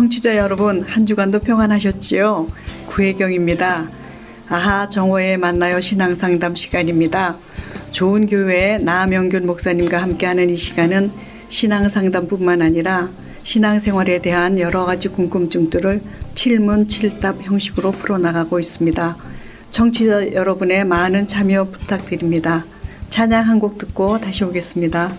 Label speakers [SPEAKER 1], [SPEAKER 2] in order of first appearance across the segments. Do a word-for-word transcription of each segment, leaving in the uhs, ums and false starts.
[SPEAKER 1] 청취자 여러분, 한 주간도 평안하셨지요? 구혜경입니다. 아하 정오에 만나요 신앙상담 시간입니다. 좋은 교회 나명균 목사님과 함께하는 이 시간은 신앙상담뿐만 아니라 신앙생활에 대한 여러 가지 궁금증들을 칠문 칠답 형식으로 풀어나가고 있습니다. 청취자 여러분의 많은 참여 부탁드립니다. 찬양 한 곡 듣고 다시 오겠습니다.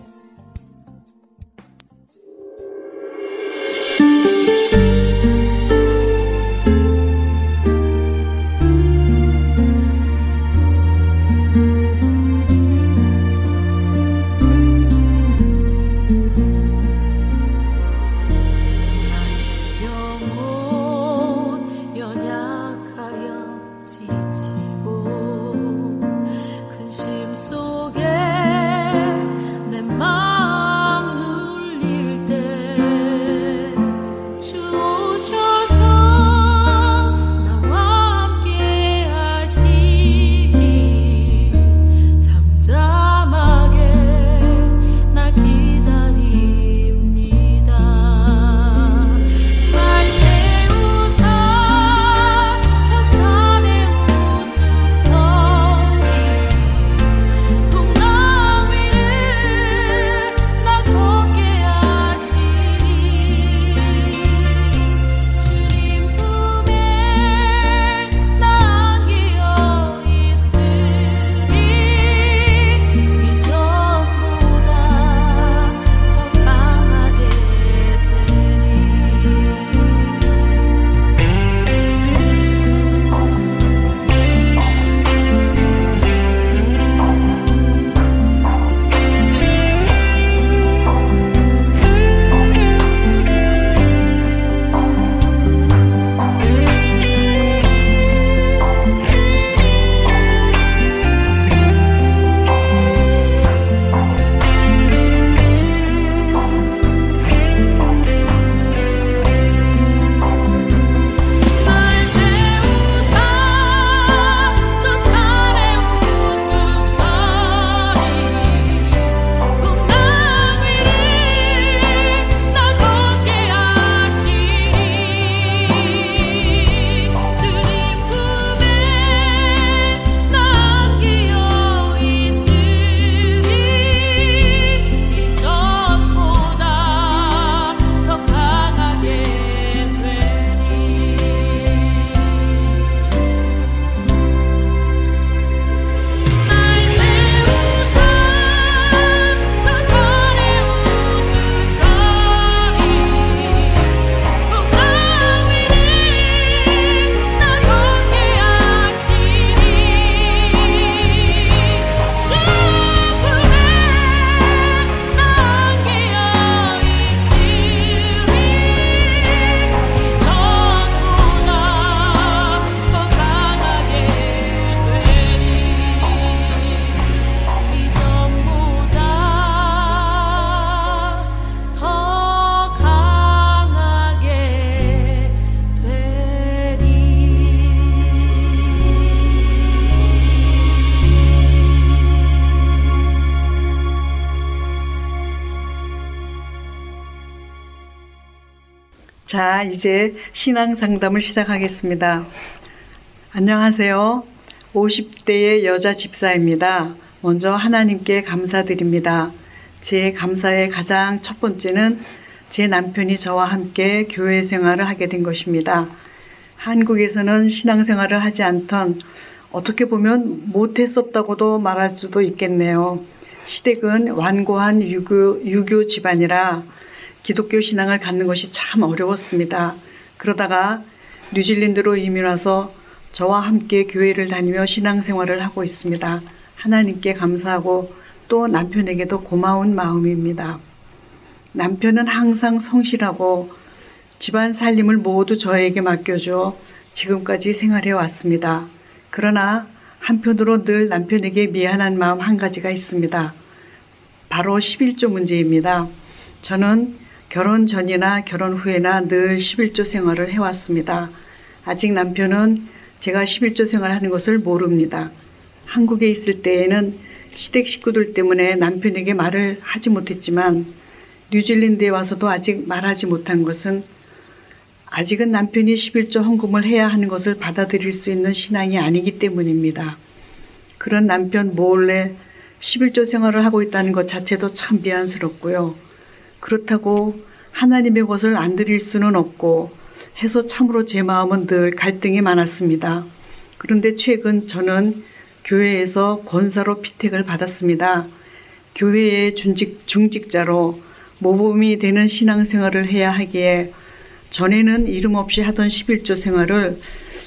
[SPEAKER 1] 자, 이제 신앙상담을 시작하겠습니다. 안녕하세요. 오십 대의 여자 집사입니다. 먼저 하나님께 감사드립니다. 제 감사의 가장 첫 번째는 제 남편이 저와 함께 교회 생활을 하게 된 것입니다. 한국에서는 신앙생활을 하지 않던 어떻게 보면 못했었다고도 말할 수도 있겠네요. 시댁은 완고한 유교, 유교 집안이라 기독교 신앙을 갖는 것이 참 어려웠습니다. 그러다가 뉴질랜드로 이민 와서 저와 함께 교회를 다니며 신앙생활을 하고 있습니다. 하나님께 감사하고 또 남편에게도 고마운 마음입니다. 남편은 항상 성실하고 집안 살림을 모두 저에게 맡겨줘 지금까지 생활해 왔습니다. 그러나 한편으로 늘 남편에게 미안한 마음 한 가지가 있습니다. 바로 십일조 문제입니다. 저는 결혼 전이나 결혼 후에나 늘 십일조 생활을 해왔습니다. 아직 남편은 제가 십일조 생활하는 것을 모릅니다. 한국에 있을 때에는 시댁 식구들 때문에 남편에게 말을 하지 못했지만 뉴질랜드에 와서도 아직 말하지 못한 것은 아직은 남편이 십일조 헌금을 해야 하는 것을 받아들일 수 있는 신앙이 아니기 때문입니다. 그런 남편 몰래 십일조 생활을 하고 있다는 것 자체도 참 미안스럽고요. 그렇다고 하나님의 것을 안 드릴 수는 없고 해서 참으로 제 마음은 늘 갈등이 많았습니다. 그런데 최근 저는 교회에서 권사로 피택을 받았습니다. 교회의 중직, 중직자로 모범이 되는 신앙생활을 해야 하기에 전에는 이름 없이 하던 십일조 생활을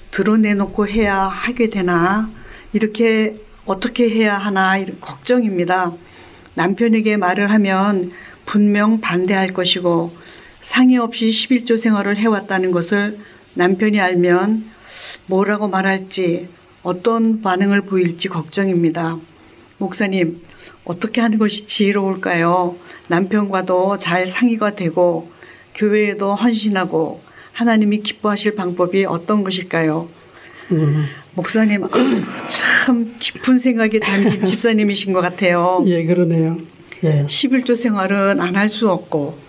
[SPEAKER 1] 드러내놓고 해야 하게 되나, 이렇게 어떻게 해야 하나 걱정입니다. 남편에게 말을 하면 분명 반대할 것이고 상의 없이 십일조 생활을 해왔다는 것을 남편이 알면 뭐라고 말할지, 어떤 반응을 보일지 걱정입니다. 목사님, 어떻게 하는 것이 지혜로울까요? 남편과도 잘 상의가 되고 교회에도 헌신하고 하나님이 기뻐하실 방법이 어떤 것일까요? 음. 목사님, 참 깊은 생각에 잠긴 집사님이신 것 같아요.
[SPEAKER 2] 예, 그러네요. 예.
[SPEAKER 1] 십일조 생활은 안 할 수 없고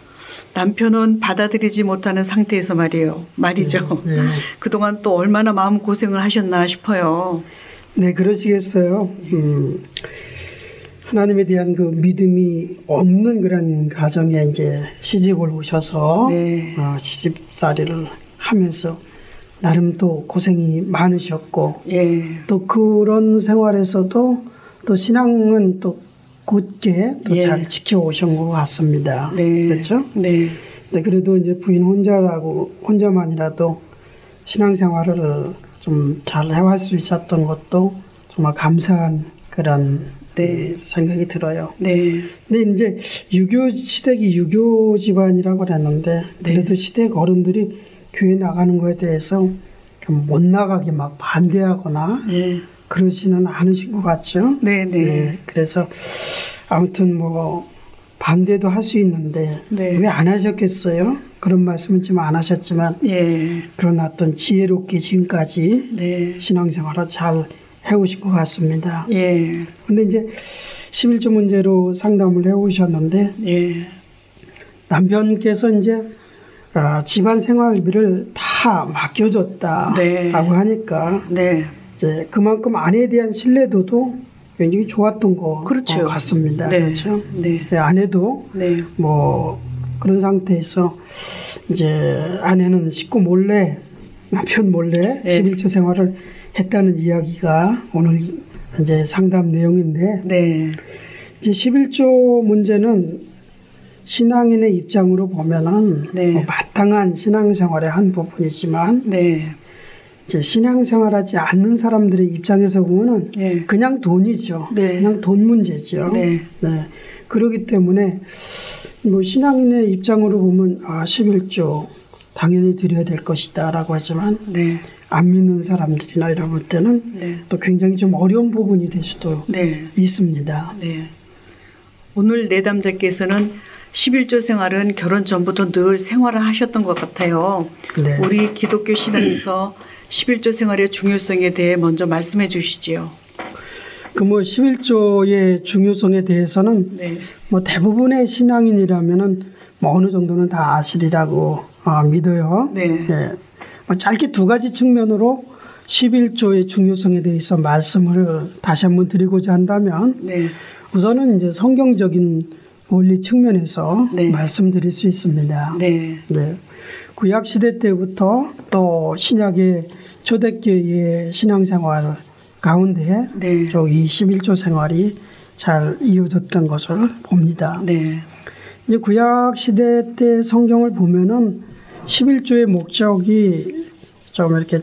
[SPEAKER 1] 남편은 받아들이지 못하는 상태에서 말이에요. 말이죠. 예, 예. 그동안 또 얼마나 마음 고생을 하셨나 싶어요.
[SPEAKER 2] 네, 그러시겠어요. 음, 하나님에 대한 그 믿음이 없는 그런 가정에 이제 시집을 오셔서 네. 어, 시집살이를 하면서 나름 또 고생이 많으셨고 예. 또 그런 생활에서도 또 신앙은 또 굳게 또 잘 예. 지켜오신 것 같습니다. 네. 그렇죠? 네. 네. 그래도 이제 부인 혼자라고 혼자만이라도 신앙생활을 좀 잘 해갈 수 있었던 것도 정말 감사한 그런 네. 생각이 들어요. 네. 근데 이제 유교 시댁이 유교 집안이라고 그랬는데 그래도 네. 시댁 어른들이 교회 나가는 거에 대해서 못 나가게 막 반대하거나 네. 그러지는 않으신 것 같죠. 네, 네. 네. 그래서 아무튼 뭐 반대도 할 수 있는데 네. 왜 안 하셨겠어요? 그런 말씀은 지금 안 하셨지만 예. 그런 어떤 지혜롭게 지금까지 네. 신앙생활을 잘 해오신 것 같습니다. 예. 근데 이제 십일조 문제로 상담을 해오셨는데 예. 남편께서 이제 어, 집안 생활비를 다 맡겨줬다라고 네. 하니까 네. 이제 그만큼 아내에 대한 신뢰도도 굉장히 좋았던 것 그렇죠. 같습니다. 네. 그렇죠. 네. 네, 아내도 네. 뭐 그런 상태에서 이제 아내는 식구 몰래 남편 몰래 네. 십일조 생활을 했다는 이야기가 오늘 이제 상담 내용인데 네. 이제 십일조 문제는 신앙인의 입장으로 보면은 네. 뭐 마땅한 신앙생활의 한 부분이지만 네. 이제 신앙생활하지 않는 사람들의 입장에서 보면은 네. 그냥 돈이죠. 네. 그냥 돈 문제죠. 네. 네. 그렇기 때문에 뭐 신앙인의 입장으로 보면 아 십일조 당연히 드려야 될 것이다라고 하지만 네. 안 믿는 사람들이나 이런 것 때는 네. 또 굉장히 좀 어려운 부분이 될 수도 네. 있습니다. 네.
[SPEAKER 1] 오늘 내담자께서는 십일조 생활은 결혼 전부터 늘 생활을 하셨던 것 같아요. 네. 우리 기독교 신앙에서 십일조 생활의 중요성에 대해 먼저 말씀해 주시지요.
[SPEAKER 2] 그 뭐 십일조의 중요성에 대해서는 네. 뭐 대부분의 신앙인이라면은 뭐 어느 정도는 다 아시리라고 어, 믿어요. 네. 네. 뭐 짧게 두 가지 측면으로 십일조의 중요성에 대해서 말씀을 다시 한번 드리고자 한다면 네. 우선은 이제 성경적인 원리 측면에서 네. 말씀드릴 수 있습니다. 네. 네. 구약 시대 때부터 또 신약의 초대교회의 신앙생활 가운데 네. 이 십일조 생활이 잘 이어졌던 것을 봅니다. 네. 이제 구약 시대 때 성경을 보면은 십일조의 목적이 좀 이렇게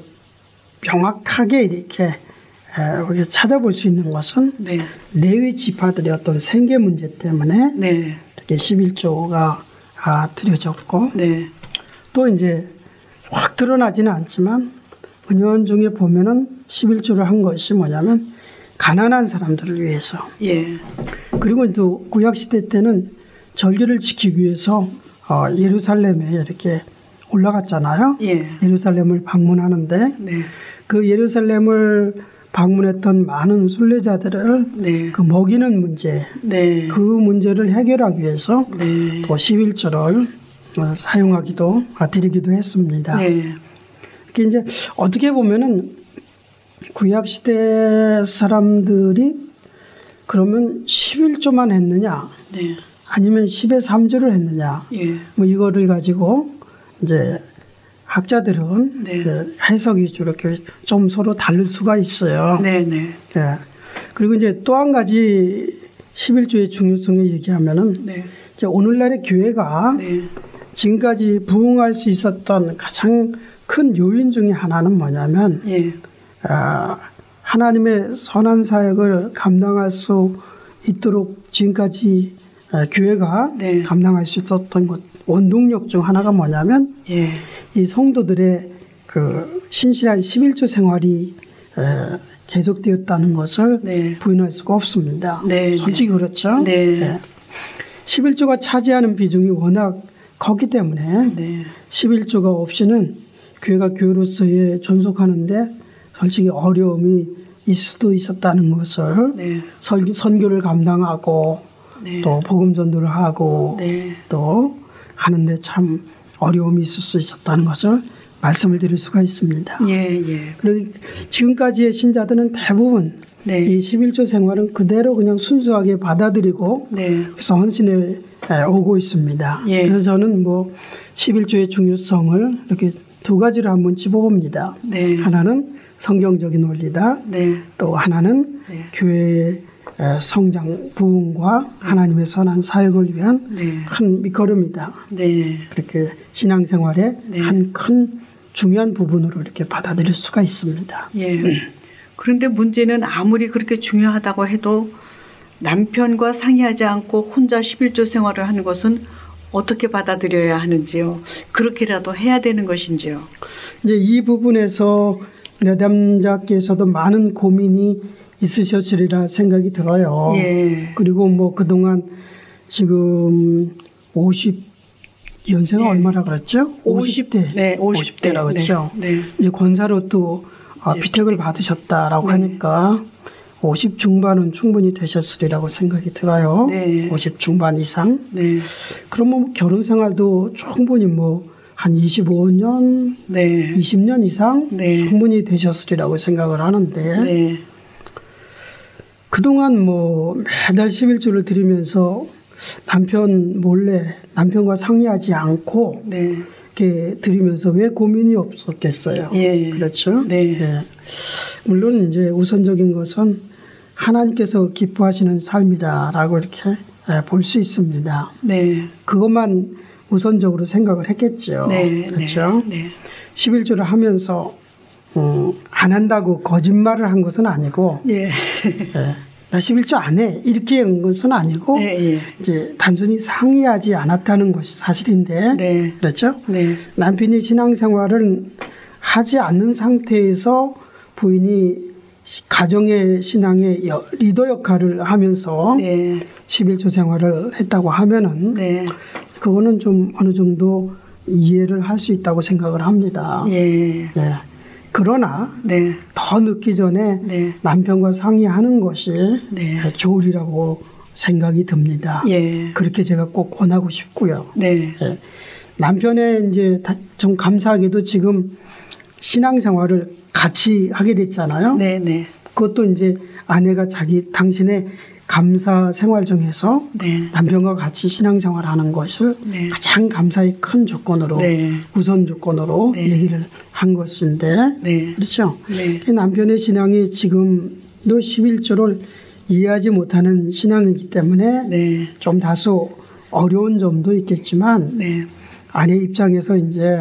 [SPEAKER 2] 명확하게 이렇게 이렇게 찾아볼 수 있는 것은 네. 레위 지파들의 어떤 생계 문제 때문에 네. 이렇게 십일조가 아, 드려졌고 네. 또 이제 확 드러나지는 않지만 은연중에 보면은 십일조를 한 것이 뭐냐면 가난한 사람들을 위해서 예. 그리고 또 구약 시대 때는 절기를 지키기 위해서 어, 예루살렘에 이렇게 올라갔잖아요. 예. 예루살렘을 방문하는데 네. 그 예루살렘을 방문했던 많은 순례자들을 네. 그 먹이는 문제, 네. 그 문제를 해결하기 위해서 네. 또 십일조를 어, 사용하기도 드리기도 했습니다.
[SPEAKER 1] 네.
[SPEAKER 2] 이게 이제 어떻게 보면은 구약 시대 사람들이 그러면 십일 조만 했느냐,
[SPEAKER 1] 네.
[SPEAKER 2] 아니면 십의 삼 조를 했느냐,
[SPEAKER 1] 예.
[SPEAKER 2] 뭐 이거를 가지고 이제 학자들은
[SPEAKER 1] 네.
[SPEAKER 2] 그 해석이 이렇게 좀 서로 다를 수가 있어요.
[SPEAKER 1] 네, 네.
[SPEAKER 2] 예. 그리고 이제 또 한 가지 십일 조의 중요성을 얘기하면은
[SPEAKER 1] 네.
[SPEAKER 2] 이제 오늘날의 교회가
[SPEAKER 1] 네.
[SPEAKER 2] 지금까지 부흥할 수 있었던 가장 큰 요인 중에 하나는 뭐냐면
[SPEAKER 1] 예.
[SPEAKER 2] 아, 하나님의 선한 사역을 감당할 수 있도록 지금까지 아, 교회가
[SPEAKER 1] 네.
[SPEAKER 2] 감당할 수 있었던 것 원동력 중 하나가 뭐냐면
[SPEAKER 1] 예.
[SPEAKER 2] 이 성도들의 그 신실한 십일 조 생활이 에, 계속되었다는 것을
[SPEAKER 1] 네.
[SPEAKER 2] 부인할 수가 없습니다.
[SPEAKER 1] 네.
[SPEAKER 2] 솔직히 그렇죠.
[SPEAKER 1] 네.
[SPEAKER 2] 예. 십일 조가 차지하는 비중이 워낙 컸기 때문에
[SPEAKER 1] 네.
[SPEAKER 2] 십일 조가 없이는 교회가 교회로서의 존속하는데 솔직히 어려움이 있을 수도 있었다는 것을
[SPEAKER 1] 네.
[SPEAKER 2] 설, 선교를 감당하고
[SPEAKER 1] 네.
[SPEAKER 2] 또 복음 전도를 하고
[SPEAKER 1] 네.
[SPEAKER 2] 또 하는데 참 어려움이 있을 수 있었다는 것을 말씀을 드릴 수가 있습니다.
[SPEAKER 1] 예, 예.
[SPEAKER 2] 그리고 지금까지의 신자들은 대부분
[SPEAKER 1] 네.
[SPEAKER 2] 이 십일 조 생활은 그대로 그냥 순수하게 받아들이고
[SPEAKER 1] 네.
[SPEAKER 2] 그래서 헌신에 오고 있습니다.
[SPEAKER 1] 예.
[SPEAKER 2] 그래서 저는 뭐 십일 조의 중요성을 이렇게 두 가지로 한번 짚어봅니다.
[SPEAKER 1] 네.
[SPEAKER 2] 하나는 성경적인 원리다.
[SPEAKER 1] 네.
[SPEAKER 2] 또 하나는
[SPEAKER 1] 네.
[SPEAKER 2] 교회의 성장 부흥과 하나님의 선한 사역을 위한
[SPEAKER 1] 네.
[SPEAKER 2] 큰 밑거름이다.
[SPEAKER 1] 네.
[SPEAKER 2] 그렇게 신앙생활의
[SPEAKER 1] 네.
[SPEAKER 2] 한 큰 중요한 부분으로 이렇게 받아들일 수가 있습니다.
[SPEAKER 1] 예. 그런데 문제는 아무리 그렇게 중요하다고 해도 남편과 상의하지 않고 혼자 십일 조 생활을 하는 것은 어떻게 받아들여야 하는지요? 그렇게라도 해야 되는 것인지요?
[SPEAKER 2] 이제 이 부분에서 내담자께서도 많은 고민이 있으셨으리라 생각이 들어요.
[SPEAKER 1] 예.
[SPEAKER 2] 그리고 뭐 그동안 지금 오십 연세가
[SPEAKER 1] 네.
[SPEAKER 2] 얼마라 그랬죠? 오십 대.
[SPEAKER 1] 네, 오십 대.
[SPEAKER 2] 오십 대라고 그랬죠.
[SPEAKER 1] 네. 네.
[SPEAKER 2] 이제 권사로 또 아, 비택을 받으셨다라고 네. 하니까 오십 중반은 충분히 되셨으리라고 생각이 들어요.
[SPEAKER 1] 네.
[SPEAKER 2] 오십 중반 이상.
[SPEAKER 1] 네.
[SPEAKER 2] 그러면 뭐 결혼 생활도 충분히 뭐 한 이십오 년,
[SPEAKER 1] 네.
[SPEAKER 2] 이십 년 이상
[SPEAKER 1] 네.
[SPEAKER 2] 충분히 되셨으리라고 생각을 하는데
[SPEAKER 1] 네.
[SPEAKER 2] 그동안 뭐 매달 십일 조를 드리면서 남편 몰래 남편과 상의하지 않고
[SPEAKER 1] 네.
[SPEAKER 2] 이렇게 드리면서 왜 고민이 없었겠어요.
[SPEAKER 1] 예.
[SPEAKER 2] 그렇죠.
[SPEAKER 1] 네.
[SPEAKER 2] 예. 물론 이제 우선적인 것은 하나님께서 기뻐하시는 삶이다라고 이렇게 볼 수 있습니다.
[SPEAKER 1] 네.
[SPEAKER 2] 그것만 우선적으로 생각을 했겠죠.
[SPEAKER 1] 네.
[SPEAKER 2] 그렇죠.
[SPEAKER 1] 네.
[SPEAKER 2] 십일 조를 하면서 음, 안 한다고 거짓말을 한 것은 아니고
[SPEAKER 1] 예.
[SPEAKER 2] 예. 나 십일 조 안 해. 이렇게 한 것은 아니고
[SPEAKER 1] 예, 예.
[SPEAKER 2] 이제 단순히 상의하지 않았다는 것이 사실인데
[SPEAKER 1] 네.
[SPEAKER 2] 그렇죠?
[SPEAKER 1] 네.
[SPEAKER 2] 남편이 신앙생활을 하지 않는 상태에서 부인이 가정의 신앙의 리더 역할을 하면서
[SPEAKER 1] 네.
[SPEAKER 2] 십일 조 생활을 했다고 하면은
[SPEAKER 1] 네.
[SPEAKER 2] 그거는 좀 어느 정도 이해를 할 수 있다고 생각을 합니다.
[SPEAKER 1] 예.
[SPEAKER 2] 네. 그러나
[SPEAKER 1] 네.
[SPEAKER 2] 더 늦기 전에
[SPEAKER 1] 네.
[SPEAKER 2] 남편과 상의하는 것이
[SPEAKER 1] 네.
[SPEAKER 2] 좋으리라고 생각이 듭니다.
[SPEAKER 1] 예.
[SPEAKER 2] 그렇게 제가 꼭 권하고 싶고요.
[SPEAKER 1] 네.
[SPEAKER 2] 예. 남편의 이제 좀 감사하게도 지금 신앙생활을 같이 하게 됐잖아요.
[SPEAKER 1] 네. 네.
[SPEAKER 2] 그것도 이제 아내가 자기 당신의 감사 생활 중에서
[SPEAKER 1] 네.
[SPEAKER 2] 남편과 같이 신앙생활하는 것을
[SPEAKER 1] 네.
[SPEAKER 2] 가장 감사의 큰 조건으로
[SPEAKER 1] 네.
[SPEAKER 2] 우선 조건으로
[SPEAKER 1] 네.
[SPEAKER 2] 얘기를 한 것인데
[SPEAKER 1] 네.
[SPEAKER 2] 그렇죠.
[SPEAKER 1] 네.
[SPEAKER 2] 남편의 신앙이 지금도 십일 조를 이해하지 못하는 신앙이기 때문에
[SPEAKER 1] 네.
[SPEAKER 2] 좀 다소 어려운 점도 있겠지만
[SPEAKER 1] 네.
[SPEAKER 2] 아내 입장에서 이제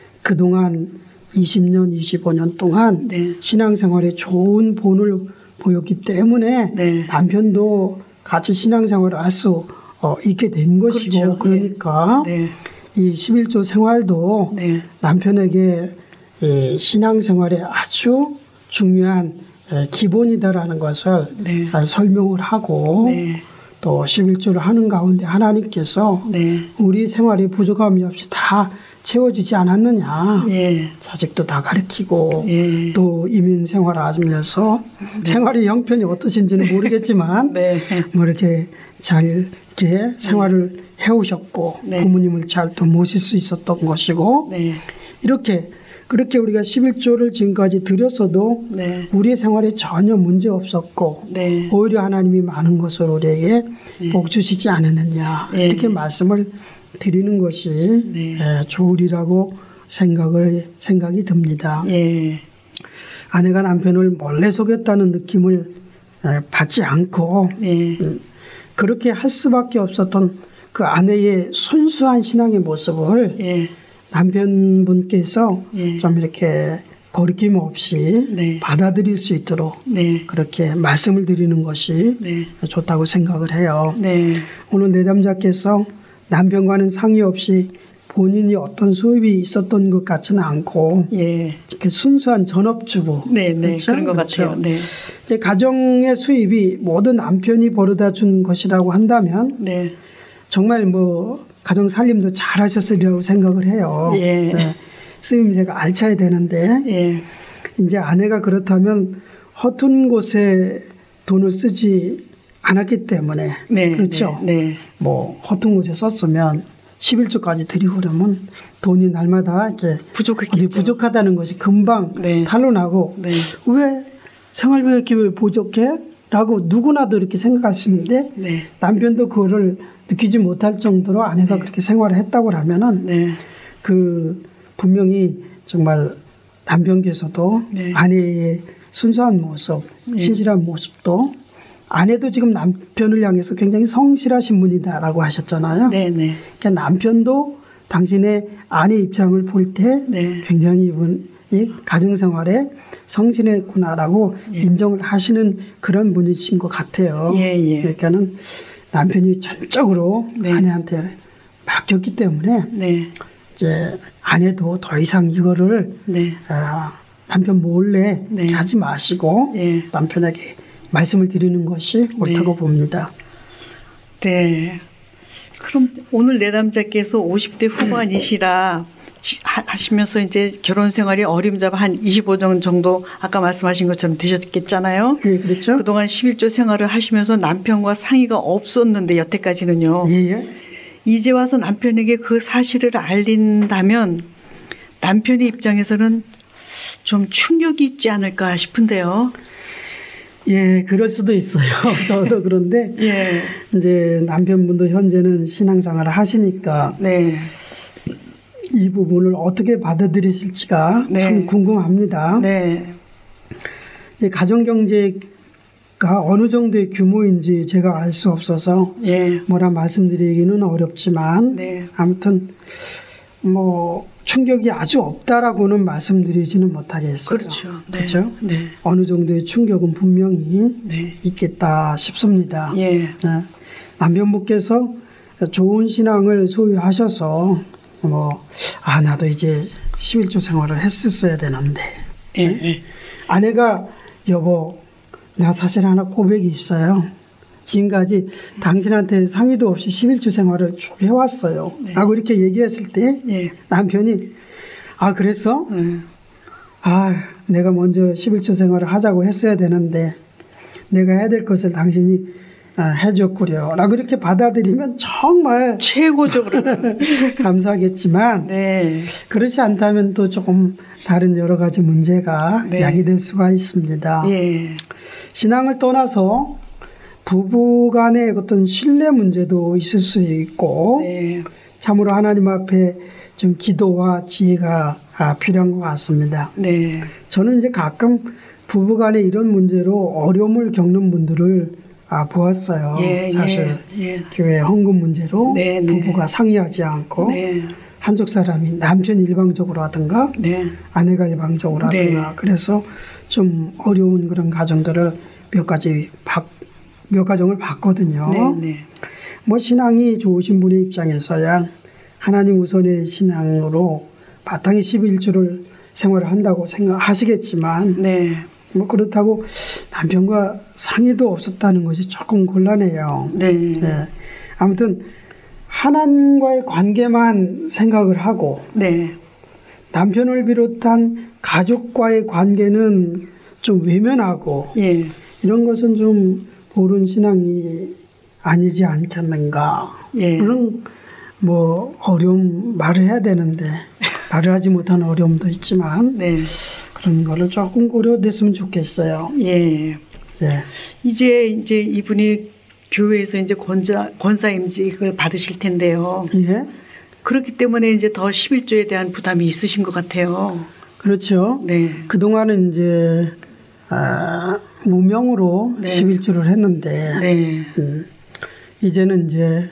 [SPEAKER 2] 그동안 이십 년, 이십오 년 동안
[SPEAKER 1] 네.
[SPEAKER 2] 신앙생활에 좋은 본을 보였기 때문에
[SPEAKER 1] 네.
[SPEAKER 2] 남편도 같이 신앙생활을 할 수 어, 있게 된 것이고
[SPEAKER 1] 그렇죠.
[SPEAKER 2] 그러니까
[SPEAKER 1] 네.
[SPEAKER 2] 이 십일 조 생활도
[SPEAKER 1] 네.
[SPEAKER 2] 남편에게 이 신앙생활에 아주 중요한 에, 기본이다라는 것을
[SPEAKER 1] 네.
[SPEAKER 2] 잘 설명을 하고
[SPEAKER 1] 네.
[SPEAKER 2] 또 십일 조를 하는 가운데 하나님께서
[SPEAKER 1] 네.
[SPEAKER 2] 우리 생활에 부족함이 없이 다 채워지지 않았느냐.
[SPEAKER 1] 예.
[SPEAKER 2] 자식도 다 가르치고
[SPEAKER 1] 예.
[SPEAKER 2] 또 이민 생활하면서 네. 생활의 형편이 어떠신지는 모르겠지만
[SPEAKER 1] 네.
[SPEAKER 2] 뭐 이렇게 잘 이렇게 생활을 해오셨고
[SPEAKER 1] 네.
[SPEAKER 2] 부모님을 잘 또 모실 수 있었던 것이고
[SPEAKER 1] 네.
[SPEAKER 2] 이렇게 그렇게 우리가 십일조를 지금까지 드렸어도
[SPEAKER 1] 네.
[SPEAKER 2] 우리의 생활에 전혀 문제 없었고
[SPEAKER 1] 네.
[SPEAKER 2] 오히려 하나님이 많은 것을 우리에게
[SPEAKER 1] 네.
[SPEAKER 2] 복 주시지 않았느냐
[SPEAKER 1] 네.
[SPEAKER 2] 이렇게 말씀을 드리는 것이
[SPEAKER 1] 네.
[SPEAKER 2] 예, 좋으리라고 생각을 생각이 듭니다.
[SPEAKER 1] 예.
[SPEAKER 2] 아내가 남편을 몰래 속였다는 느낌을 예, 받지 않고
[SPEAKER 1] 예.
[SPEAKER 2] 음, 그렇게 할 수밖에 없었던 그 아내의 순수한 신앙의 모습을
[SPEAKER 1] 예.
[SPEAKER 2] 남편분께서
[SPEAKER 1] 예.
[SPEAKER 2] 좀 이렇게 거리낌 없이
[SPEAKER 1] 네.
[SPEAKER 2] 받아들일 수 있도록
[SPEAKER 1] 네.
[SPEAKER 2] 그렇게 말씀을 드리는 것이
[SPEAKER 1] 네.
[SPEAKER 2] 좋다고 생각을 해요.
[SPEAKER 1] 네.
[SPEAKER 2] 오늘 내담자께서 남편과는 상의 없이 본인이 어떤 수입이 있었던 것 같지는 않고
[SPEAKER 1] 예.
[SPEAKER 2] 이렇게 순수한 전업주부
[SPEAKER 1] 네, 네.
[SPEAKER 2] 그렇죠?
[SPEAKER 1] 그런 것
[SPEAKER 2] 그렇죠.
[SPEAKER 1] 같아요. 네.
[SPEAKER 2] 이제 가정의 수입이 모든 남편이 벌어다 준 것이라고 한다면
[SPEAKER 1] 네.
[SPEAKER 2] 정말 뭐 가정 살림도 잘 하셨으리라고 생각을 해요.
[SPEAKER 1] 예.
[SPEAKER 2] 네. 쓰임새가 알차야 되는데
[SPEAKER 1] 예.
[SPEAKER 2] 이제 아내가 그렇다면 허튼 곳에 돈을 쓰지 않았기 때문에
[SPEAKER 1] 네.
[SPEAKER 2] 그렇죠.
[SPEAKER 1] 네. 네.
[SPEAKER 2] 뭐 허튼 곳에 썼으면 십일조까지 드리고 그러면 돈이 날마다 이렇게
[SPEAKER 1] 부족했겠죠.
[SPEAKER 2] 부족하다는 것이 금방
[SPEAKER 1] 네.
[SPEAKER 2] 탄로나고
[SPEAKER 1] 네.
[SPEAKER 2] 왜 생활비가 이렇게 왜 부족해? 라고 누구나도 이렇게 생각하시는데
[SPEAKER 1] 네.
[SPEAKER 2] 남편도 그거를 느끼지 못할 정도로 아내가
[SPEAKER 1] 네.
[SPEAKER 2] 그렇게 생활을 했다고 하면은
[SPEAKER 1] 네.
[SPEAKER 2] 그 분명히 정말 남편께서도
[SPEAKER 1] 네.
[SPEAKER 2] 아내의 순수한 모습,
[SPEAKER 1] 네.
[SPEAKER 2] 신실한 모습도 아내도 지금 남편을 향해서 굉장히 성실하신 분이다라고 하셨잖아요.
[SPEAKER 1] 네. 네.
[SPEAKER 2] 그러니까 남편도 당신의 아내 입장을 볼 때
[SPEAKER 1] 네.
[SPEAKER 2] 굉장히 이분이 가정생활에 성실했구나라고
[SPEAKER 1] 예.
[SPEAKER 2] 인정을 하시는 그런 분이신 것 같아요.
[SPEAKER 1] 예, 예.
[SPEAKER 2] 그러니까는 남편이 전적으로
[SPEAKER 1] 네.
[SPEAKER 2] 아내한테 맡겼기 때문에
[SPEAKER 1] 네.
[SPEAKER 2] 이제 아내도 더 이상 이거를
[SPEAKER 1] 네.
[SPEAKER 2] 아, 남편 몰래
[SPEAKER 1] 네.
[SPEAKER 2] 하지 마시고
[SPEAKER 1] 예.
[SPEAKER 2] 남편에게 말씀을 드리는 것이 옳다고
[SPEAKER 1] 네.
[SPEAKER 2] 봅니다.
[SPEAKER 1] 네. 그럼 오늘 내담자께서 오십 대 후반이시라 지- 하- 하시면서 이제 결혼 생활이 어림잡아 한 이십오 년 정도 아까 말씀하신 것처럼 되셨겠잖아요.
[SPEAKER 2] 예, 그렇죠?
[SPEAKER 1] 그동안 십일조 생활을 하시면서 남편과 상의가 없었는데 여태까지는요.
[SPEAKER 2] 예, 예.
[SPEAKER 1] 이제 와서 남편에게 그 사실을 알린다면 남편의 입장에서는 좀 충격이 있지 않을까 싶은데요.
[SPEAKER 2] 예, 그럴 수도 있어요. 저도 그런데
[SPEAKER 1] 예.
[SPEAKER 2] 이제 남편분도 현재는 신앙생활을 하시니까
[SPEAKER 1] 네.
[SPEAKER 2] 이 부분을 어떻게 받아들이실지가
[SPEAKER 1] 네.
[SPEAKER 2] 참 궁금합니다.
[SPEAKER 1] 네.
[SPEAKER 2] 이 가정경제가 어느 정도의 규모인지 제가 알 수 없어서
[SPEAKER 1] 예.
[SPEAKER 2] 뭐라 말씀드리기는 어렵지만
[SPEAKER 1] 네.
[SPEAKER 2] 아무튼 뭐 충격이 아주 없다라고는 말씀드리지는 못하겠어요.
[SPEAKER 1] 그렇죠. 네.
[SPEAKER 2] 그렇죠?
[SPEAKER 1] 네.
[SPEAKER 2] 어느 정도의 충격은 분명히
[SPEAKER 1] 네.
[SPEAKER 2] 있겠다 싶습니다.
[SPEAKER 1] 예.
[SPEAKER 2] 네. 남편분께서 좋은 신앙을 소유하셔서 뭐 아 나도 이제 십일조 생활을 했었어야 되는데
[SPEAKER 1] 예. 예.
[SPEAKER 2] 아내가 여보 나 사실 하나 고백이 있어요. 지금까지 당신한테 상의도 없이 십일조 생활을 쭉 해왔어요.
[SPEAKER 1] 네.
[SPEAKER 2] 라고 이렇게 얘기했을 때
[SPEAKER 1] 예.
[SPEAKER 2] 남편이 아 그랬어?
[SPEAKER 1] 음.
[SPEAKER 2] 아 내가 먼저 십일조 생활을 하자고 했어야 되는데 내가 해야 될 것을 당신이 아, 해줬구려 라고 이렇게 받아들이면 정말
[SPEAKER 1] 최고적으로.
[SPEAKER 2] 감사하겠지만
[SPEAKER 1] 네.
[SPEAKER 2] 그렇지 않다면 또 조금 다른 여러 가지 문제가
[SPEAKER 1] 네.
[SPEAKER 2] 야기될 수가 있습니다.
[SPEAKER 1] 예.
[SPEAKER 2] 신앙을 떠나서 부부 간의 어떤 신뢰 문제도 있을 수 있고
[SPEAKER 1] 네.
[SPEAKER 2] 참으로 하나님 앞에 좀 기도와 지혜가 아, 필요한 것 같습니다.
[SPEAKER 1] 네.
[SPEAKER 2] 저는 이제 가끔 부부 간에 이런 문제로 어려움을 겪는 분들을 아, 보았어요.
[SPEAKER 1] 예,
[SPEAKER 2] 사실
[SPEAKER 1] 예, 예.
[SPEAKER 2] 교회 헌금 문제로
[SPEAKER 1] 네, 네.
[SPEAKER 2] 부부가 상의하지 않고
[SPEAKER 1] 네.
[SPEAKER 2] 한쪽 사람이 남편이 일방적으로 하든가
[SPEAKER 1] 네.
[SPEAKER 2] 아내가 일방적으로
[SPEAKER 1] 네.
[SPEAKER 2] 하든가 그래서 좀 어려운 그런 가정들을 몇 가지 바, 몇 가정을 봤거든요.
[SPEAKER 1] 네. 네.
[SPEAKER 2] 뭐 신앙이 좋으신 분의 입장에서야 하나님 우선의 신앙으로 바탕에 십일조를 생활을 한다고 생각하시겠지만
[SPEAKER 1] 네.
[SPEAKER 2] 뭐 그렇다고 남편과 상의도 없었다는 것이 조금 곤란해요.
[SPEAKER 1] 네.
[SPEAKER 2] 예. 아무튼 하나님과의 관계만 생각을 하고
[SPEAKER 1] 네.
[SPEAKER 2] 남편을 비롯한 가족과의 관계는 좀 외면하고
[SPEAKER 1] 예.
[SPEAKER 2] 이런 것은 좀 옳은 신앙이 아니지 않겠는가.
[SPEAKER 1] 예.
[SPEAKER 2] 물론 뭐 어려움 말을 해야 되는데 말을 하지 못하는 어려움도 있지만
[SPEAKER 1] 네.
[SPEAKER 2] 그런 거를 조금 고려됐으면 좋겠어요.
[SPEAKER 1] 예.
[SPEAKER 2] 예.
[SPEAKER 1] 이제 이제 이분이 교회에서 이제 권사 권사임직을 받으실 텐데요.
[SPEAKER 2] 예.
[SPEAKER 1] 그렇기 때문에 이제 더 십일조에 대한 부담이 있으신 것 같아요.
[SPEAKER 2] 그렇죠.
[SPEAKER 1] 네.
[SPEAKER 2] 그동안은 이제 아, 무명으로
[SPEAKER 1] 네.
[SPEAKER 2] 십일조를 했는데
[SPEAKER 1] 네.
[SPEAKER 2] 음, 이제는 이제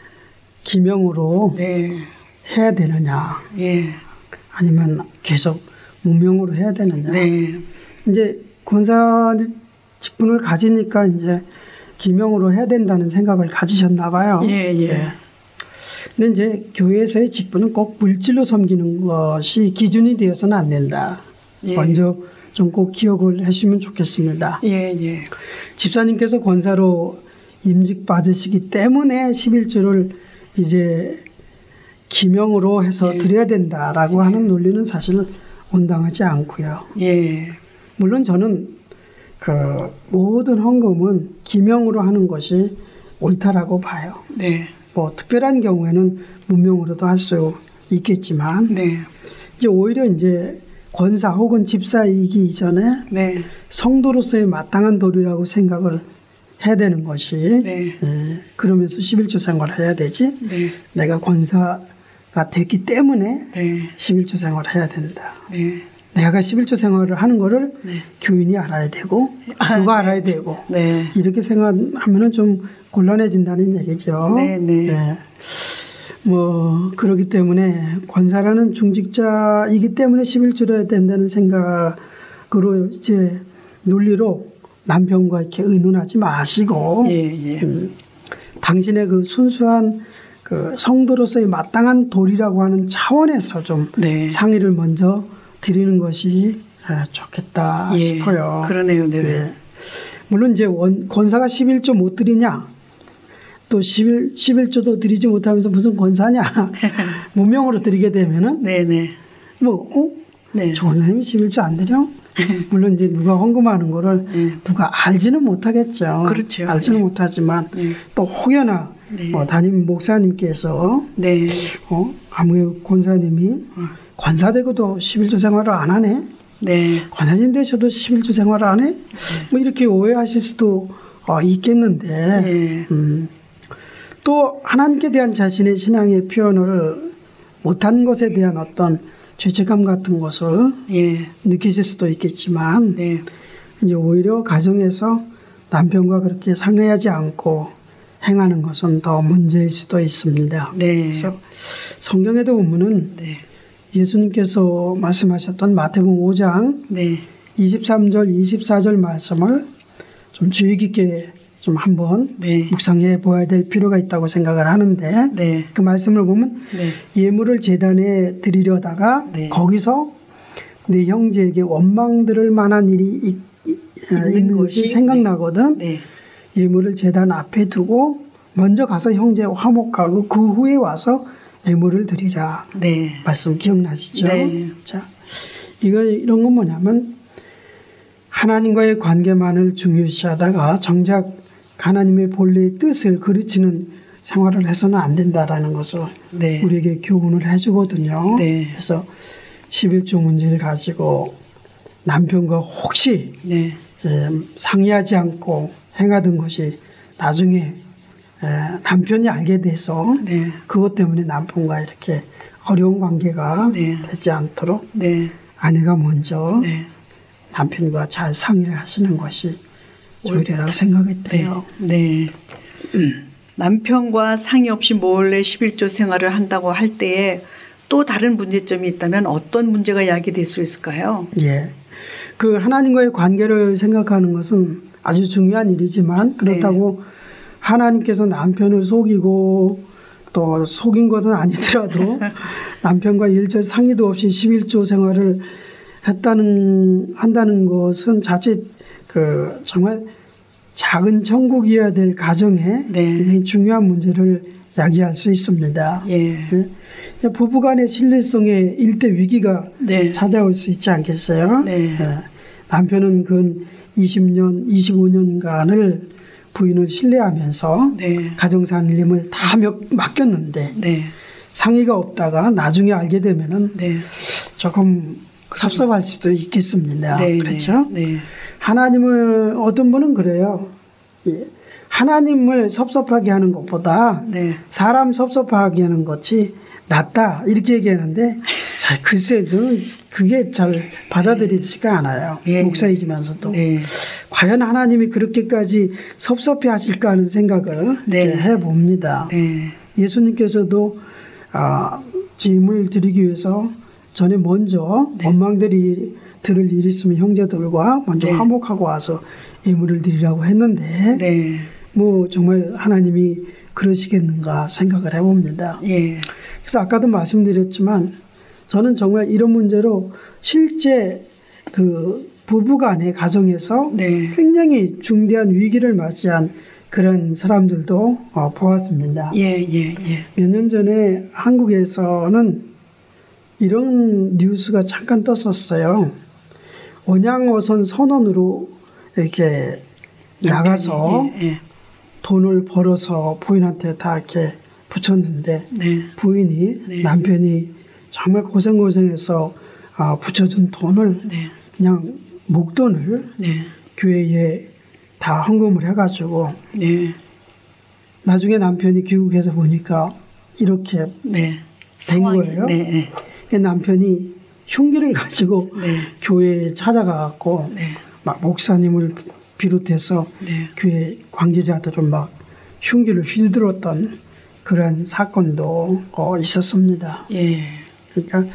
[SPEAKER 2] 기명으로
[SPEAKER 1] 네.
[SPEAKER 2] 해야 되느냐
[SPEAKER 1] 예.
[SPEAKER 2] 아니면 계속 무명으로 해야 되느냐.
[SPEAKER 1] 네.
[SPEAKER 2] 이제 권사 직분을 가지니까 이제 기명으로 해야 된다는 생각을 가지셨나 봐요.
[SPEAKER 1] 예, 예.
[SPEAKER 2] 근데 이제 교회에서의 직분은 꼭 물질로 섬기는 것이 기준이 되어서는 안 된다.
[SPEAKER 1] 예.
[SPEAKER 2] 먼저 좀 꼭 기억을 하시면 좋겠습니다.
[SPEAKER 1] 예, 예.
[SPEAKER 2] 집사님께서 권사로 임직 받으시기 때문에 십일조를 이제 기명으로 해서
[SPEAKER 1] 예.
[SPEAKER 2] 드려야 된다라고
[SPEAKER 1] 예.
[SPEAKER 2] 하는 논리는 사실 온당하지 않고요.
[SPEAKER 1] 예.
[SPEAKER 2] 물론 저는 그 모든 헌금은 기명으로 하는 것이 옳다라고 봐요.
[SPEAKER 1] 네.
[SPEAKER 2] 뭐 특별한 경우에는 무명으로도 할 수 있겠지만
[SPEAKER 1] 네.
[SPEAKER 2] 이제 오히려 이제 권사 혹은 집사이기 이전에
[SPEAKER 1] 네.
[SPEAKER 2] 성도로서의 마땅한 도리라고 생각을 해야 되는 것이
[SPEAKER 1] 네.
[SPEAKER 2] 예, 그러면서 십일조 생활을 해야 되지.
[SPEAKER 1] 네.
[SPEAKER 2] 내가 권사가 됐기 때문에
[SPEAKER 1] 네.
[SPEAKER 2] 십일조 생활을 해야 된다.
[SPEAKER 1] 네.
[SPEAKER 2] 내가 십일조 생활을 하는 거를
[SPEAKER 1] 네.
[SPEAKER 2] 교인이 알아야 되고
[SPEAKER 1] 아,
[SPEAKER 2] 누가 알아야 되고
[SPEAKER 1] 네.
[SPEAKER 2] 이렇게 생각하면은 좀 곤란해진다는 얘기죠.
[SPEAKER 1] 네, 네.
[SPEAKER 2] 네. 뭐 그렇기 때문에 권사라는 중직자이기 때문에 십일조를 해야 된다는 생각으로 이제 논리로 남편과 이렇게 의논하지 마시고
[SPEAKER 1] 예, 예.
[SPEAKER 2] 음, 당신의 그 순수한 그 성도로서의 마땅한 도리라고 하는 차원에서 좀
[SPEAKER 1] 네.
[SPEAKER 2] 상의를 먼저 드리는 것이 좋겠다
[SPEAKER 1] 예.
[SPEAKER 2] 싶어요.
[SPEAKER 1] 그러네요. 네.
[SPEAKER 2] 네. 물론 이제 원, 권사가 십일조 못 드리냐 또 십일, 십일조도 드리지 못하면서 무슨 권사냐 무명으로 드리게 되면은
[SPEAKER 1] 네네.
[SPEAKER 2] 뭐 어?
[SPEAKER 1] 네.
[SPEAKER 2] 저 권사님이 십일조 안 드려? 물론 이제 누가 헌금하는 거를
[SPEAKER 1] 네.
[SPEAKER 2] 누가 알지는 못하겠죠.
[SPEAKER 1] 그렇죠.
[SPEAKER 2] 알지는
[SPEAKER 1] 네.
[SPEAKER 2] 못하지만
[SPEAKER 1] 네.
[SPEAKER 2] 또 혹여나
[SPEAKER 1] 네.
[SPEAKER 2] 어, 담임 목사님께서
[SPEAKER 1] 네.
[SPEAKER 2] 어, 아무 권사님이 권사되고도 십일조 생활을 안 하네.
[SPEAKER 1] 네.
[SPEAKER 2] 권사님 되셔도 십일조 생활을 안 해? 뭐 이렇게 오해하실 수도 어, 있겠는데
[SPEAKER 1] 네.
[SPEAKER 2] 음, 또 하나님께 대한 자신의 신앙의 표현을 못한 것에 대한 어떤 죄책감 같은 것을
[SPEAKER 1] 예.
[SPEAKER 2] 느끼실 수도 있겠지만
[SPEAKER 1] 네.
[SPEAKER 2] 이제 오히려 가정에서 남편과 그렇게 상의하지 않고 행하는 것은 더 문제일 수도 있습니다.
[SPEAKER 1] 네.
[SPEAKER 2] 그래서 성경에도 보면은
[SPEAKER 1] 네.
[SPEAKER 2] 예수님께서 말씀하셨던 마태복음 오장
[SPEAKER 1] 네.
[SPEAKER 2] 이십삼절 이십사절 말씀을 좀 주의 깊게 좀 한번
[SPEAKER 1] 네.
[SPEAKER 2] 묵상해 보아야 될 필요가 있다고 생각을 하는데
[SPEAKER 1] 네.
[SPEAKER 2] 그 말씀을 보면
[SPEAKER 1] 네.
[SPEAKER 2] 예물을 제단에 드리려다가
[SPEAKER 1] 네.
[SPEAKER 2] 거기서 내 형제에게 원망 들을 만한 일이 있, 있는, 있는 것이
[SPEAKER 1] 것이?
[SPEAKER 2] 생각나거든.
[SPEAKER 1] 네.
[SPEAKER 2] 예물을 제단 앞에 두고 먼저 가서 형제와 화목하고 그 후에 와서 예물을 드리라.
[SPEAKER 1] 네.
[SPEAKER 2] 말씀 기억나시죠?
[SPEAKER 1] 네.
[SPEAKER 2] 자, 이거 이런 건 뭐냐면 하나님과의 관계만을 중요시하다가 정작 하나님의 본래의 뜻을 그르치는 생활을 해서는 안 된다라는 것을
[SPEAKER 1] 네.
[SPEAKER 2] 우리에게 교훈을 해주거든요.
[SPEAKER 1] 네.
[SPEAKER 2] 그래서 십일조 문제를 가지고 남편과 혹시
[SPEAKER 1] 네.
[SPEAKER 2] 예, 상의하지 않고 행하던 것이 나중에 예, 남편이 알게 돼서
[SPEAKER 1] 네.
[SPEAKER 2] 그것 때문에 남편과 이렇게 어려운 관계가
[SPEAKER 1] 네.
[SPEAKER 2] 되지 않도록
[SPEAKER 1] 네.
[SPEAKER 2] 아내가 먼저
[SPEAKER 1] 네.
[SPEAKER 2] 남편과 잘 상의를 하시는 것이 좋으리라고 생각이 돼요.
[SPEAKER 1] 네. 네. 남편과 상의 없이 몰래 십일조 생활을 한다고 할 때에 또 다른 문제점이 있다면 어떤 문제가 야기될 수 있을까요?
[SPEAKER 2] 예. 그 하나님과의 관계를 생각하는 것은 아주 중요한 일이지만 그렇다고 네. 하나님께서 남편을 속이고 또 속인 것은 아니더라도 남편과 일절 상의도 없이 십일조 생활을 했다는 한다는 것은 자칫 그 정말 작은 천국이어야 될 가정에
[SPEAKER 1] 네.
[SPEAKER 2] 굉장히 중요한 문제를 야기할 수 있습니다.
[SPEAKER 1] 예.
[SPEAKER 2] 부부간의 신뢰성의 일대 위기가
[SPEAKER 1] 네.
[SPEAKER 2] 찾아올 수 있지 않겠어요?
[SPEAKER 1] 네.
[SPEAKER 2] 남편은 근 이십 년, 이십오 년간을 부인을 신뢰하면서
[SPEAKER 1] 네.
[SPEAKER 2] 가정살림을 다 맡겼는데
[SPEAKER 1] 네.
[SPEAKER 2] 상의가 없다가 나중에 알게 되면은
[SPEAKER 1] 네.
[SPEAKER 2] 조금 섭섭할 수도 있겠습니다.
[SPEAKER 1] 네.
[SPEAKER 2] 그렇죠?
[SPEAKER 1] 네.
[SPEAKER 2] 하나님을 어떤 분은 그래요. 하나님을 섭섭하게 하는 것보다
[SPEAKER 1] 네.
[SPEAKER 2] 사람 섭섭하게 하는 것이 낫다 이렇게 얘기하는데 잘 글쎄 저는 그게 잘 받아들이지가 않아요.
[SPEAKER 1] 네.
[SPEAKER 2] 목사이지만서도
[SPEAKER 1] 네.
[SPEAKER 2] 과연 하나님이 그렇게까지 섭섭해 하실까 하는 생각을
[SPEAKER 1] 네.
[SPEAKER 2] 해봅니다.
[SPEAKER 1] 네.
[SPEAKER 2] 예수님께서도 아, 짐을 드리기 위해서 전에 먼저
[SPEAKER 1] 네.
[SPEAKER 2] 원망들이 들을 일 있으면 형제들과 먼저
[SPEAKER 1] 네.
[SPEAKER 2] 화목하고 와서 예물을 드리라고 했는데
[SPEAKER 1] 네.
[SPEAKER 2] 뭐 정말 하나님이 그러시겠는가 생각을 해봅니다.
[SPEAKER 1] 예.
[SPEAKER 2] 그래서 아까도 말씀드렸지만 저는 정말 이런 문제로 실제 그 부부간의 가정에서
[SPEAKER 1] 네.
[SPEAKER 2] 굉장히 중대한 위기를 맞이한 그런 사람들도 어, 보았습니다.
[SPEAKER 1] 예, 예, 예.
[SPEAKER 2] 몇 년 전에 한국에서는 이런 뉴스가 잠깐 떴었어요. 언양어선 선언으로 이렇게 나가서
[SPEAKER 1] 예, 예.
[SPEAKER 2] 돈을 벌어서 부인한테 다 이렇게 붙였는데
[SPEAKER 1] 네.
[SPEAKER 2] 부인이
[SPEAKER 1] 네.
[SPEAKER 2] 남편이 정말 고생고생해서 아, 붙여준 돈을
[SPEAKER 1] 네.
[SPEAKER 2] 그냥 목돈을
[SPEAKER 1] 네.
[SPEAKER 2] 교회에 다 헌금을 해가지고
[SPEAKER 1] 네.
[SPEAKER 2] 나중에 남편이 귀국해서 보니까 이렇게
[SPEAKER 1] 네.
[SPEAKER 2] 된 거예요.
[SPEAKER 1] 네.
[SPEAKER 2] 그 남편이 흉기를 가지고
[SPEAKER 1] 네.
[SPEAKER 2] 교회에 찾아가갖고
[SPEAKER 1] 네.
[SPEAKER 2] 막 목사님을 비롯해서
[SPEAKER 1] 네.
[SPEAKER 2] 교회 관계자들을 막 흉기를 휘둘렀던 그런 사건도 어, 있었습니다.
[SPEAKER 1] 예.
[SPEAKER 2] 그러니까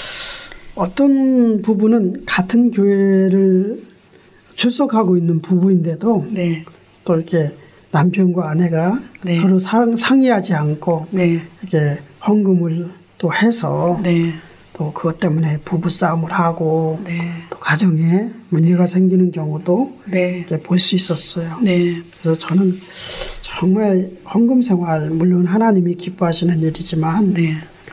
[SPEAKER 2] 어떤 부부는 같은 교회를 출석하고 있는 부부인데도
[SPEAKER 1] 네.
[SPEAKER 2] 또 이렇게 남편과 아내가
[SPEAKER 1] 네.
[SPEAKER 2] 서로 상, 상의하지 않고
[SPEAKER 1] 네.
[SPEAKER 2] 이렇게 헌금을 또 해서
[SPEAKER 1] 네.
[SPEAKER 2] 또 그것 때문에 부부 싸움을 하고
[SPEAKER 1] 네.
[SPEAKER 2] 또 가정에 문제가 생기는 경우도
[SPEAKER 1] 네.
[SPEAKER 2] 이렇게 볼 수 있었어요.
[SPEAKER 1] 네.
[SPEAKER 2] 그래서 저는 정말 헌금 생활 물론 하나님이 기뻐하시는 일이지만
[SPEAKER 1] 네.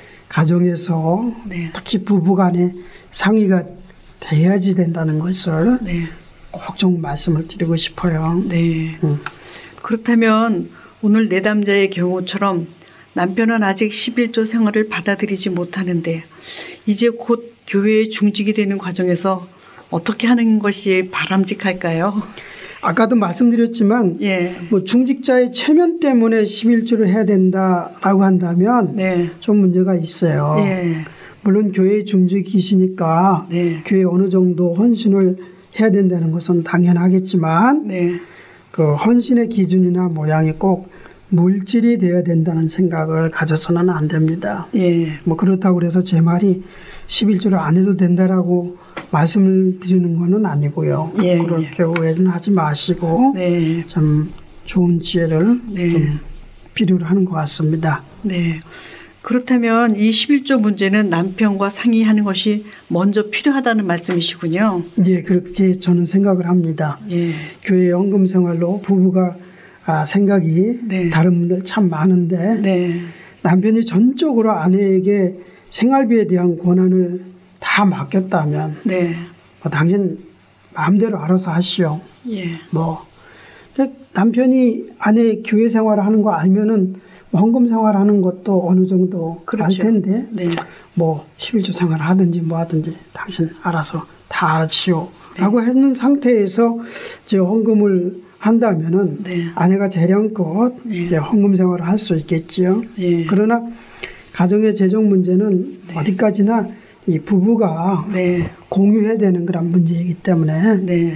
[SPEAKER 2] 가정에서
[SPEAKER 1] 네.
[SPEAKER 2] 특히 부부간에 상의가 돼야지 된다는 것을
[SPEAKER 1] 네.
[SPEAKER 2] 꼭 좀 말씀을 드리고 싶어요.
[SPEAKER 1] 네.
[SPEAKER 2] 음.
[SPEAKER 1] 그렇다면 오늘 내담자의 경우처럼 남편은 아직 십일조 생활을 받아들이지 못하는데 이제 곧 교회에 중직이 되는 과정에서 어떻게 하는 것이 바람직할까요?
[SPEAKER 2] 아까도 말씀드렸지만
[SPEAKER 1] 예.
[SPEAKER 2] 뭐 중직자의 체면 때문에 십일조를 해야 된다라고 한다면
[SPEAKER 1] 네.
[SPEAKER 2] 좀 문제가 있어요.
[SPEAKER 1] 예.
[SPEAKER 2] 물론 교회 중직이시니까
[SPEAKER 1] 네.
[SPEAKER 2] 교회 어느 정도 헌신을 해야 된다는 것은 당연하겠지만
[SPEAKER 1] 네.
[SPEAKER 2] 그 헌신의 기준이나 모양이 꼭 물질이 되어야 된다는 생각을 가져서는 안 됩니다.
[SPEAKER 1] 예.
[SPEAKER 2] 뭐 그렇다고 그래서 제 말이 십일조를 안 해도 된다라고 말씀을 드리는 것은 아니고요.
[SPEAKER 1] 예,
[SPEAKER 2] 그렇게 오해는 하지 마시고
[SPEAKER 1] 네.
[SPEAKER 2] 참 좋은 지혜를
[SPEAKER 1] 네.
[SPEAKER 2] 좀 필요로 하는 것 같습니다.
[SPEAKER 1] 네. 그렇다면 이 십일조 문제는 남편과 상의하는 것이 먼저 필요하다는 말씀이시군요.
[SPEAKER 2] 예, 그렇게 저는 생각을 합니다.
[SPEAKER 1] 예.
[SPEAKER 2] 교회 헌금 생활로 부부가 아, 생각이
[SPEAKER 1] 네.
[SPEAKER 2] 다른 분들 참 많은데
[SPEAKER 1] 네.
[SPEAKER 2] 남편이 전적으로 아내에게 생활비에 대한 권한을 다 맡겼다면
[SPEAKER 1] 네.
[SPEAKER 2] 뭐 당신 마음대로 알아서 하시오.
[SPEAKER 1] 예.
[SPEAKER 2] 뭐 근데 남편이 아내 교회 생활을 하는 거 알면은 헌금 생활하는 것도 어느 정도
[SPEAKER 1] 그렇죠.
[SPEAKER 2] 알 텐데
[SPEAKER 1] 네.
[SPEAKER 2] 뭐 십일조 생활을 하든지 뭐 하든지 당신 알아서 다 알아치오.
[SPEAKER 1] 네.
[SPEAKER 2] 라고 했는 상태에서 이제 헌금을 한다면은
[SPEAKER 1] 네.
[SPEAKER 2] 아내가 재량껏
[SPEAKER 1] 네.
[SPEAKER 2] 이제 헌금 생활을 할 수 있겠지요.
[SPEAKER 1] 예.
[SPEAKER 2] 그러나 가정의 재정 문제는
[SPEAKER 1] 네.
[SPEAKER 2] 어디까지나 이 부부가
[SPEAKER 1] 네.
[SPEAKER 2] 공유해야 되는 그런 문제이기 때문에
[SPEAKER 1] 네.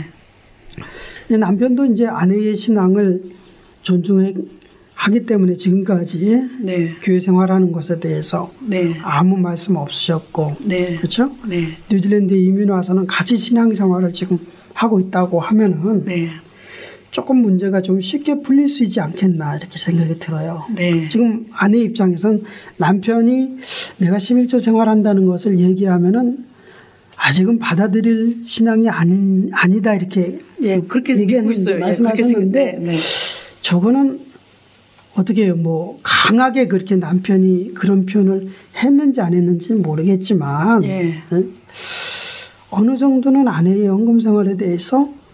[SPEAKER 2] 이 남편도 이제 아내의 신앙을 존중하기 때문에 지금까지
[SPEAKER 1] 네.
[SPEAKER 2] 교회 생활하는 것에 대해서
[SPEAKER 1] 네.
[SPEAKER 2] 아무 말씀 없으셨고
[SPEAKER 1] 네.
[SPEAKER 2] 그렇죠?
[SPEAKER 1] 네.
[SPEAKER 2] 뉴질랜드에 이민 와서는 같이 신앙생활을 지금 하고 있다고 하면은
[SPEAKER 1] 네.
[SPEAKER 2] 조금 문제가 좀 쉽게 풀릴 수 있지 않겠나 이렇게 생각이 들어요.
[SPEAKER 1] 네.
[SPEAKER 2] 지금 아내 입장에선 남편이 내가 십일조 생활한다는 것을 얘기하면은 아직은 받아들일 신앙이 아닌 아니다 이렇게
[SPEAKER 1] 예, 그렇게
[SPEAKER 2] 얘기하는
[SPEAKER 1] 믿고 있어요.
[SPEAKER 2] 말씀하셨는데
[SPEAKER 1] 예, 네. 저거는
[SPEAKER 2] 어떻게 해요? 뭐 강하게 그렇게 남편이 그런 표현을 했는지 안 했는지 모르겠지만
[SPEAKER 1] 예.
[SPEAKER 2] 어느 정도는 아내의 헌금 생활에 대해서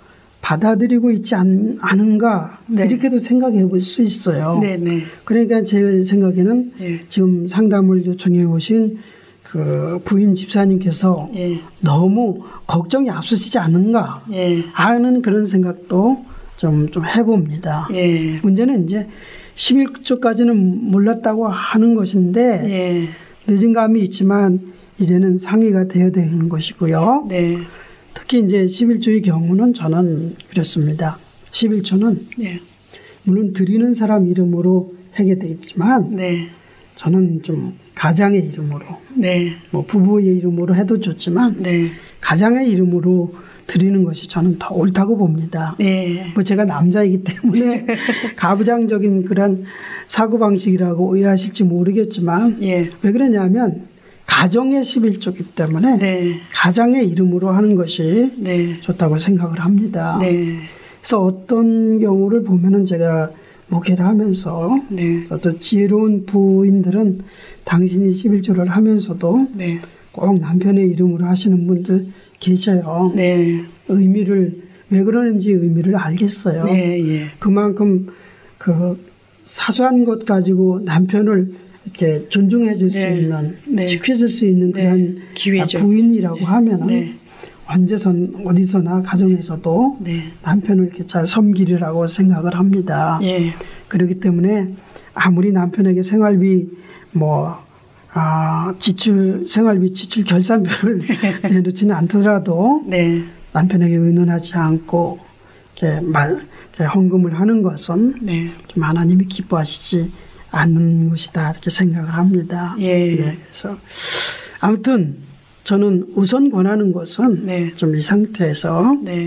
[SPEAKER 2] 받아들이고 있지 않, 않은가
[SPEAKER 1] 네.
[SPEAKER 2] 이렇게도 생각해 볼 수 있어요.
[SPEAKER 1] 네, 네.
[SPEAKER 2] 그러니까 제 생각에는
[SPEAKER 1] 예.
[SPEAKER 2] 지금 상담을 요청해 오신 그 부인 집사님께서
[SPEAKER 1] 예.
[SPEAKER 2] 너무 걱정이 앞서시지 않은가
[SPEAKER 1] 예.
[SPEAKER 2] 하는 그런 생각도 좀, 좀 해봅니다.
[SPEAKER 1] 예.
[SPEAKER 2] 문제는 이제 십일 조까지는 몰랐다고 하는 것인데
[SPEAKER 1] 예.
[SPEAKER 2] 늦은 감이 있지만 이제는 상의가 되어야 되는 것이고요.
[SPEAKER 1] 네.
[SPEAKER 2] 특히 이제 십일 조의 경우는 저는 그렇습니다. 십일 조는
[SPEAKER 1] 예.
[SPEAKER 2] 물론 드리는 사람 이름으로 하게 되겠지만
[SPEAKER 1] 네.
[SPEAKER 2] 저는 좀 가장의 이름으로
[SPEAKER 1] 네.
[SPEAKER 2] 뭐 부부의 이름으로 해도 좋지만
[SPEAKER 1] 네.
[SPEAKER 2] 가장의 이름으로 드리는 것이 저는 더 옳다고 봅니다.
[SPEAKER 1] 네.
[SPEAKER 2] 뭐 제가 남자이기 때문에 가부장적인 그런 사고방식이라고 오해하실지 모르겠지만
[SPEAKER 1] 예.
[SPEAKER 2] 왜 그러냐면 가정의 십일 조이기 때문에
[SPEAKER 1] 네.
[SPEAKER 2] 가장의 이름으로 하는 것이
[SPEAKER 1] 네.
[SPEAKER 2] 좋다고 생각을 합니다.
[SPEAKER 1] 네.
[SPEAKER 2] 그래서 어떤 경우를 보면은 제가 목회를 하면서
[SPEAKER 1] 네.
[SPEAKER 2] 어떤 지혜로운 부인들은 당신이 십일 조를 하면서도
[SPEAKER 1] 네.
[SPEAKER 2] 꼭 남편의 이름으로 하시는 분들 계셔요.
[SPEAKER 1] 네.
[SPEAKER 2] 의미를 왜 그러는지 의미를 알겠어요.
[SPEAKER 1] 네. 예.
[SPEAKER 2] 그만큼 그 사소한 것 가지고 남편을 이렇게 존중해 줄 수
[SPEAKER 1] 네.
[SPEAKER 2] 있는
[SPEAKER 1] 네.
[SPEAKER 2] 지켜줄 수 있는
[SPEAKER 1] 네.
[SPEAKER 2] 그런
[SPEAKER 1] 기회죠.
[SPEAKER 2] 부인이라고 하면은
[SPEAKER 1] 네.
[SPEAKER 2] 언제선 어디서나 가정에서도
[SPEAKER 1] 네.
[SPEAKER 2] 남편을 이렇게 잘 섬기리라고 생각을 합니다.
[SPEAKER 1] 예.
[SPEAKER 2] 그렇기 때문에 아무리 남편에게 생활비 뭐 아, 지출 생활비 지출 결산표를 내놓지는 않더라도
[SPEAKER 1] 네.
[SPEAKER 2] 남편에게 의논하지 않고 이렇게 말 이렇게 헌금을 하는 것은
[SPEAKER 1] 네.
[SPEAKER 2] 좀 하나님이 기뻐하시지 않는 것이다 이렇게 생각을 합니다.
[SPEAKER 1] 예.
[SPEAKER 2] 네, 그래서 아무튼 저는 우선 권하는 것은
[SPEAKER 1] 네.
[SPEAKER 2] 좀 이 상태에서
[SPEAKER 1] 네.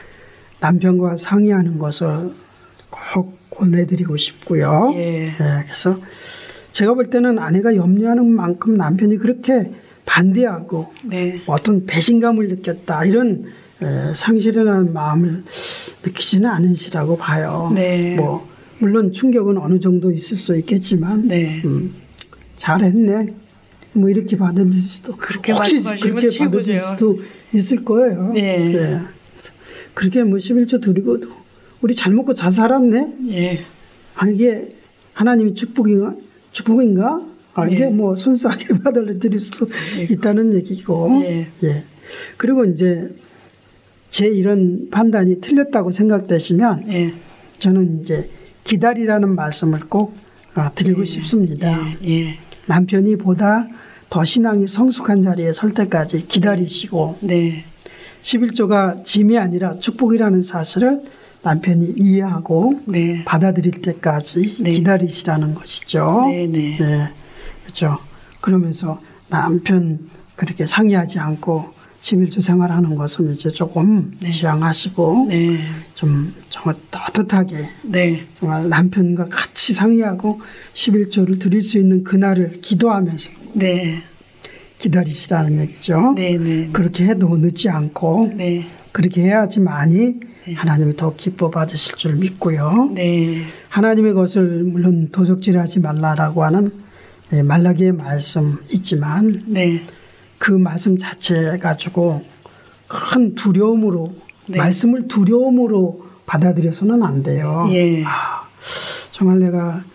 [SPEAKER 2] 남편과 상의하는 것을 꼭 권해드리고 싶고요.
[SPEAKER 1] 예.
[SPEAKER 2] 네, 그래서 제가 볼 때는 아내가 염려하는 만큼 남편이 그렇게 반대하고
[SPEAKER 1] 네.
[SPEAKER 2] 어떤 배신감을 느꼈다 이런 에, 상실이라는 마음을 느끼지는 않으시라고 봐요.
[SPEAKER 1] 네.
[SPEAKER 2] 뭐 물론 충격은 어느 정도 있을 수 있겠지만
[SPEAKER 1] 네.
[SPEAKER 2] 음, 잘했네. 뭐 이렇게 받을 수도
[SPEAKER 1] 그렇게
[SPEAKER 2] 혹시
[SPEAKER 1] 말씀하시면
[SPEAKER 2] 그렇게 받을
[SPEAKER 1] 최고죠.
[SPEAKER 2] 수도 있을 거예요.
[SPEAKER 1] 네.
[SPEAKER 2] 네. 그렇게 뭐 십일 조 드리고도 우리 잘 먹고 잘 살았네.
[SPEAKER 1] 예.
[SPEAKER 2] 아 이게 하나님이 축복인가? 축복인가? 아, 이게
[SPEAKER 1] 예.
[SPEAKER 2] 뭐 순수하게 받아들일 수도 있다는 얘기고.
[SPEAKER 1] 예.
[SPEAKER 2] 예. 그리고 이제 제 이런 판단이 틀렸다고 생각되시면
[SPEAKER 1] 예.
[SPEAKER 2] 저는 이제 기다리라는 말씀을 꼭 아, 드리고
[SPEAKER 1] 예.
[SPEAKER 2] 싶습니다.
[SPEAKER 1] 예. 예.
[SPEAKER 2] 남편이 보다 더 신앙이 성숙한 자리에 설 때까지 기다리시고
[SPEAKER 1] 네.
[SPEAKER 2] 십일 조가 짐이 아니라 축복이라는 사실을 남편이 이해하고
[SPEAKER 1] 네.
[SPEAKER 2] 받아들일 때까지
[SPEAKER 1] 네.
[SPEAKER 2] 기다리시라는 것이죠.
[SPEAKER 1] 네, 네.
[SPEAKER 2] 네, 그렇죠. 그러면서 남편 그렇게 상의하지 않고 십일 조 생활하는 것은 이제 조금
[SPEAKER 1] 네.
[SPEAKER 2] 지양하시고
[SPEAKER 1] 네.
[SPEAKER 2] 좀 정말 떳떳하게
[SPEAKER 1] 네.
[SPEAKER 2] 정말 남편과 같이 상의하고 십일 조를 드릴 수 있는 그날을 기도하면서
[SPEAKER 1] 네.
[SPEAKER 2] 기다리시라는 얘기죠.
[SPEAKER 1] 네. 네.
[SPEAKER 2] 그렇게 해도 늦지 않고
[SPEAKER 1] 네.
[SPEAKER 2] 그렇게 해야지만이 하나님이 더 기뻐 받으실 줄 믿고요.
[SPEAKER 1] 네.
[SPEAKER 2] 하나님의 것을 물론 도적질하지 말라라고 하는 말라기의 말씀 있지만
[SPEAKER 1] 네.
[SPEAKER 2] 그 말씀 자체 가지고 큰 두려움으로
[SPEAKER 1] 네.
[SPEAKER 2] 말씀을 두려움으로 받아들여서는 안 돼요.
[SPEAKER 1] 예.
[SPEAKER 2] 아, 정말 내가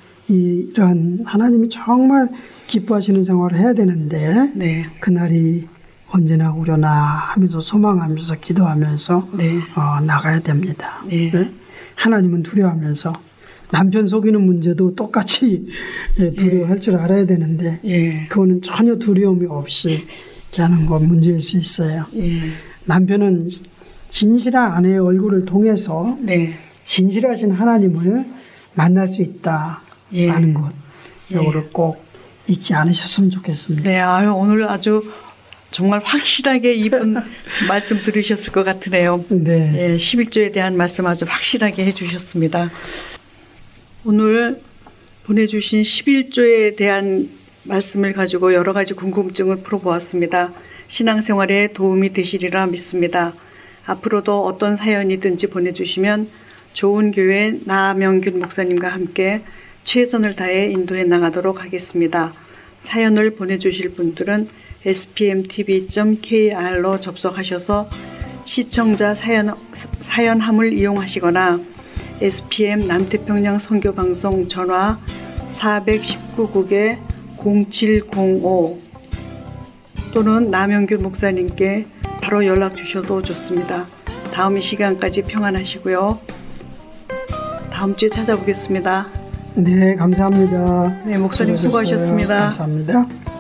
[SPEAKER 2] 이러한 하나님이 정말 기뻐하시는 생활을 해야 되는데
[SPEAKER 1] 네.
[SPEAKER 2] 그날이 언제나 오려나 하면서 소망하면서 기도하면서
[SPEAKER 1] 네.
[SPEAKER 2] 어, 나가야 됩니다.
[SPEAKER 1] 네.
[SPEAKER 2] 네? 하나님은 두려워하면서 남편 속이는 문제도 똑같이 예, 두려워할 줄 알아야 되는데
[SPEAKER 1] 예.
[SPEAKER 2] 그거는 전혀 두려움이 없이 이렇게 하는 건 문제일 수 있어요.
[SPEAKER 1] 예.
[SPEAKER 2] 남편은 진실한 아내의 얼굴을 통해서
[SPEAKER 1] 네.
[SPEAKER 2] 진실하신 하나님을 만날 수 있다라는
[SPEAKER 1] 예.
[SPEAKER 2] 것 이거를 꼭 잊지 않으셨으면 좋겠습니다.
[SPEAKER 1] 네. 아유, 오늘 아주 정말 확실하게 이분 말씀 들으셨을 것 같으네요.
[SPEAKER 2] 네.
[SPEAKER 1] 예, 십일 조에 대한 말씀 아주 확실하게 해주셨습니다. 오늘 보내주신 십일 조에 대한 말씀을 가지고 여러 가지 궁금증을 풀어보았습니다. 신앙생활에 도움이 되시리라 믿습니다. 앞으로도 어떤 사연이든지 보내주시면 좋은 교회 나명균 목사님과 함께 최선을 다해 인도해 나가도록 하겠습니다. 사연을 보내주실 분들은 에스피엠티비 닷 케이알로 접속하셔서 시청자 사연, 사연함을 이용하시거나 에스피엠 남태평양 선교방송 전화 사백십구 국에 공칠공오 또는 남영균 목사님께 바로 연락 주셔도 좋습니다. 다음 이 시간까지 평안하시고요. 다음 주에 찾아보겠습니다.
[SPEAKER 2] 네, 감사합니다.
[SPEAKER 1] 네, 목사님
[SPEAKER 2] 수고하셨어요.
[SPEAKER 1] 수고하셨습니다.
[SPEAKER 2] 감사합니다.